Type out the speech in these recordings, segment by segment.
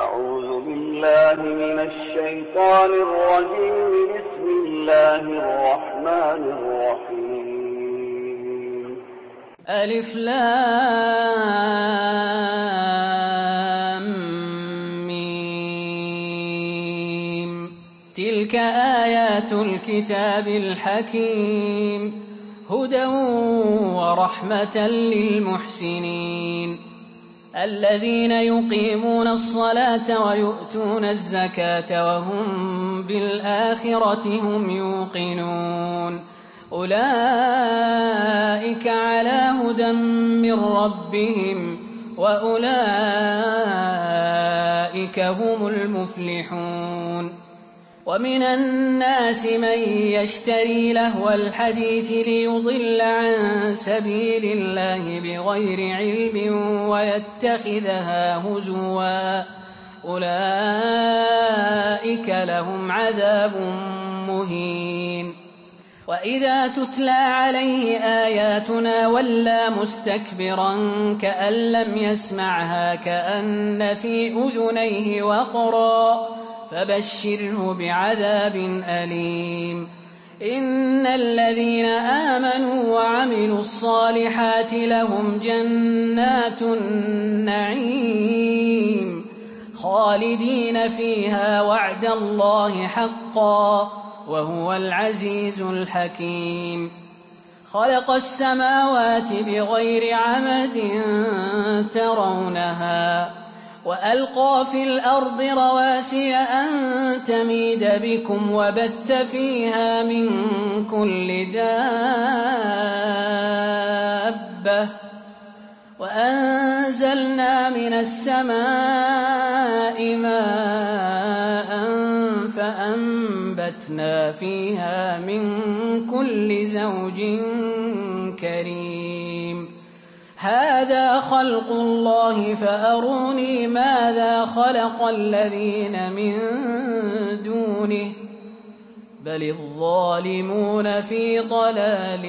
أعوذ بالله من الشيطان الرجيم. بسم الله الرحمن الرحيم. ألف لام ميم. تلك آيات الكتاب الحكيم، هدى ورحمة للمحسنين الذين يقيمون الصلاة ويؤتون الزكاة وهم بالآخرة هم يوقنون. أولئك على هدى من ربهم وأولئك هم المفلحون. ومن الناس من يشتري لهو الحديث ليضل عن سبيل الله بغير علم ويتخذها هزوا، أولئك لهم عذاب مهين. وإذا تتلى عليه آياتنا ولى مستكبرا كأن لم يسمعها كأن في أذنيه وقرا، فبشره بعذاب أليم. إن الذين آمنوا وعملوا الصالحات لهم جنات النعيم خالدين فيها وعد الله حقا وهو العزيز الحكيم. خلق السماوات بغير عمد ترونها وألقى في الأرض رواسي أن تميد بكم وبث فيها من كل دابة وأنزلنا من السماء ماء فأنبتنا فيها من كل زوج كريم. هذا خلق الله فأروني ماذا خلق الذين من دونه بل الظالمون في ضلال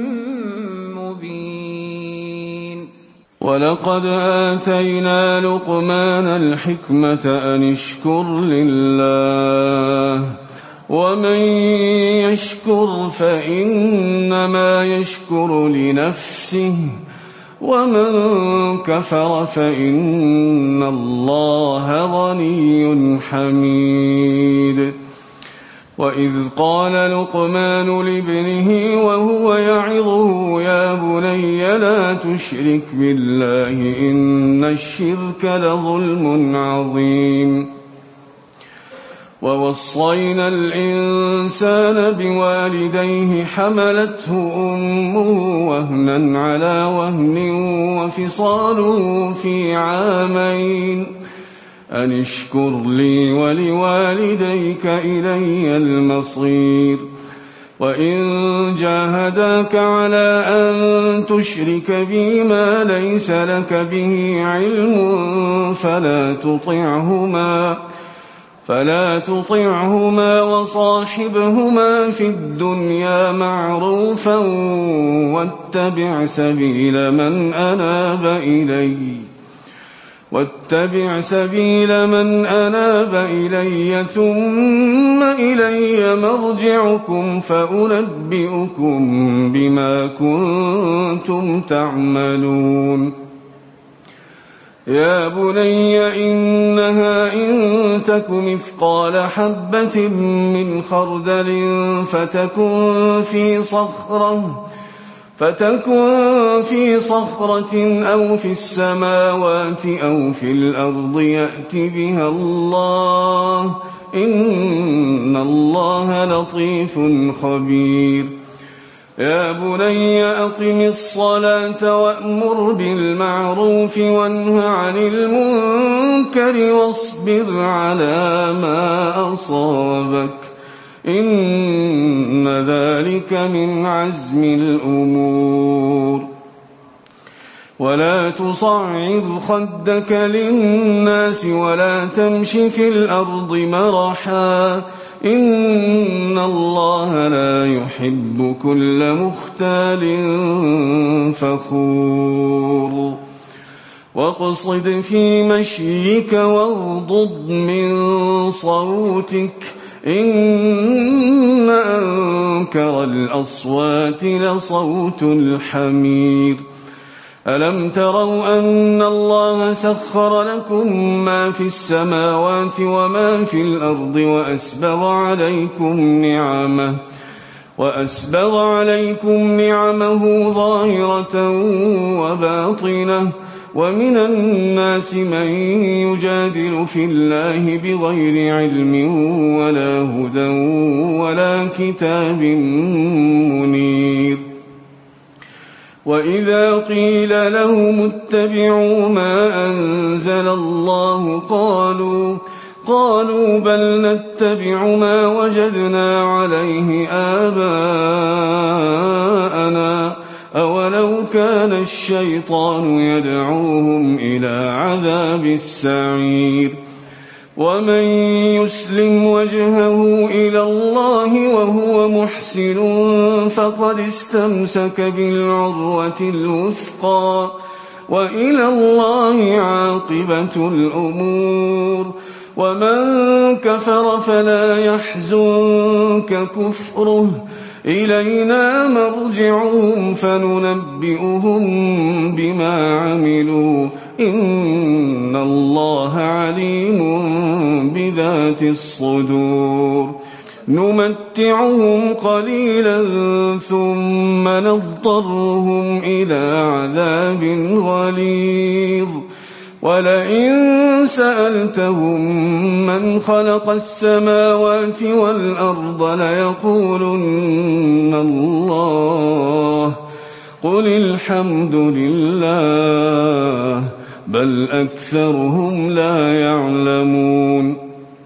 مبين. ولقد آتينا لقمان الحكمة أن اشكر لله ومن يشكر فإنما يشكر لنفسه ومن كفر فإن الله غني حميد. وإذ قال لقمان لابنه وهو يعظه يا بني لا تشرك بالله إن الشرك لظلم عظيم. ووصينا الإنسان بوالديه حملته أمه وهنا على وهن وفصاله في عامين أن اشكر لي ولوالديك إلي المصير. وإن جاهداك على أن تشرك بي ما ليس لك به علم فلا تطعهما وصاحبهما في الدنيا معروفا واتبع سبيل من أناب إلي ثم إلي مرجعكم فأنبئكم بما كنتم تعملون. يا بني إنها إن تك مثقال حبة من خردل فتكن في صخرة أو في السماوات أو في الأرض يأت بها الله إن الله لطيف خبير. يا بني أقم الصلاة وأمر بالمعروف وانه عن المنكر واصبر على ما أصابك إن ذلك من عزم الأمور. ولا تصعر خدك للناس ولا تمش في الأرض مرحا إن الله لا يحب كل مختال فخور. واقصد في مشيك واغضض من صوتك إن أنكر الأصوات لصوت الحمير ألم تروا أن الله سخر لكم ما في السماوات وما في الأرض وأسبغ عليكم نعمه ظاهرة وباطنة ومن الناس من يجادل في الله بغير علم ولا هدى ولا كتاب منير وإذا قيل لهم اتبعوا ما أنزل الله قالوا بل نتبع ما وجدنا عليه آباءنا أولو كان الشيطان يدعوهم إلى عذاب السعير ومن يسلم وجهه إلى الله وهو محسن فقد استمسك بالعروة الوثقى وإلى الله عاقبة الأمور ومن كفر فلا يحزنك كفره إلينا مرجعهم فننبئهم بما عملوا إن الله عليم بذات الصدور نمتعهم قليلا ثم نضطرهم إلى عذاب غليظ ولئن سألتهم من خلق السماوات والأرض ليقولن الله قل الحمد لله بل أكثرهم لا يعلمون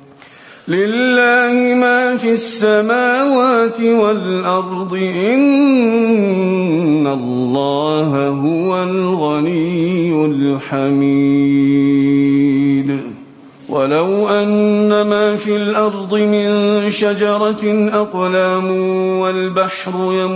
لله ما في السماوات والأرض إن الله هو الغني الحميد ولو أن ما في الأرض من شجرة أقلام والبحر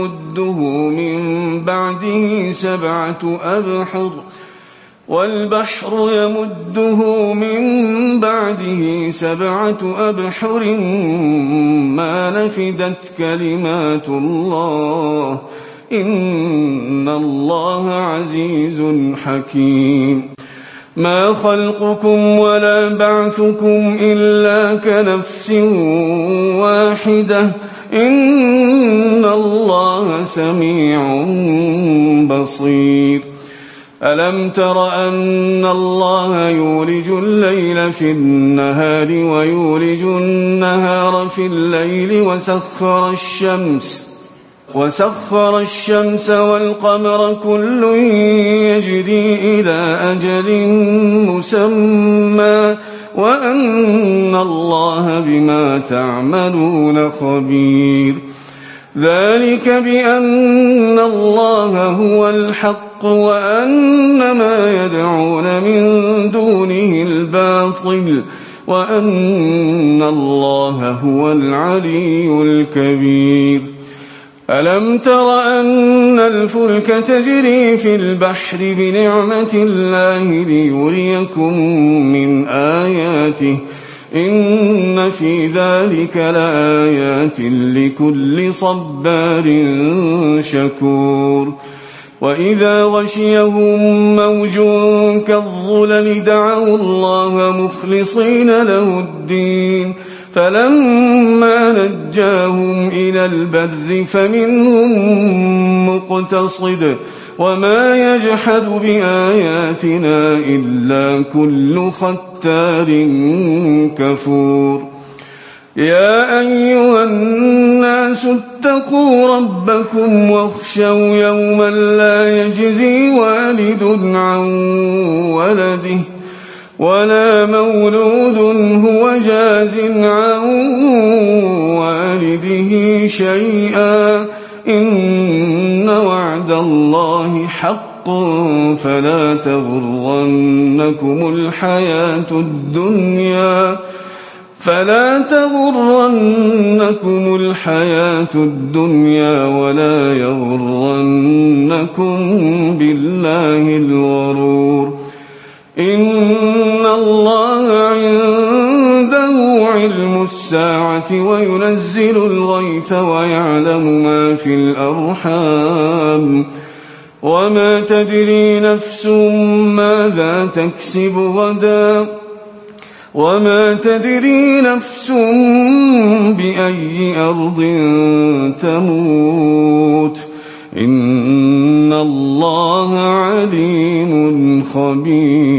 يمده من بعده سبعة أبحر ما نفدت كلمات الله إن الله عزيز حكيم ما خلقكم ولا بعثكم إلا كنفس واحدة إن الله سميع بصير ألم تر أن الله يولج الليل في النهار ويولج النهار في الليل وسخر الشمس والقمر كل يجري إلى أجل مسمى وأن الله بما تعملون خبير ذلك بأن الله هو الحق وأن ما يدعون من دونه الباطل وأن الله هو العلي الكبير ألم تر أن الفلك تجري في البحر بنعمة الله ليريكم من آياته إن في ذلك لآيات لكل صبار شكور وإذا غشيهم موج كالظلل دعوا الله مخلصين له الدين فلما نجاهم إلى البر فمنهم مقتصد وما يجحد بآياتنا إلا كل ختار كفور يا أيها الناس اتقوا ربكم واخشوا يوما لا يجزي والد عن ولده ولا مولود هو جاز عن والده شيئا إن وعد الله حق فلا تغرنكم الحياة الدنيا ولا يغرنكم بالله الغرور إن الله عنده علم الساعة وينزل الغيث ويعلم ما في الأرحام وما تدري نفس ماذا تكسب غدا وما تدري نفس بأي أرض تموت إن الله عليم خبير.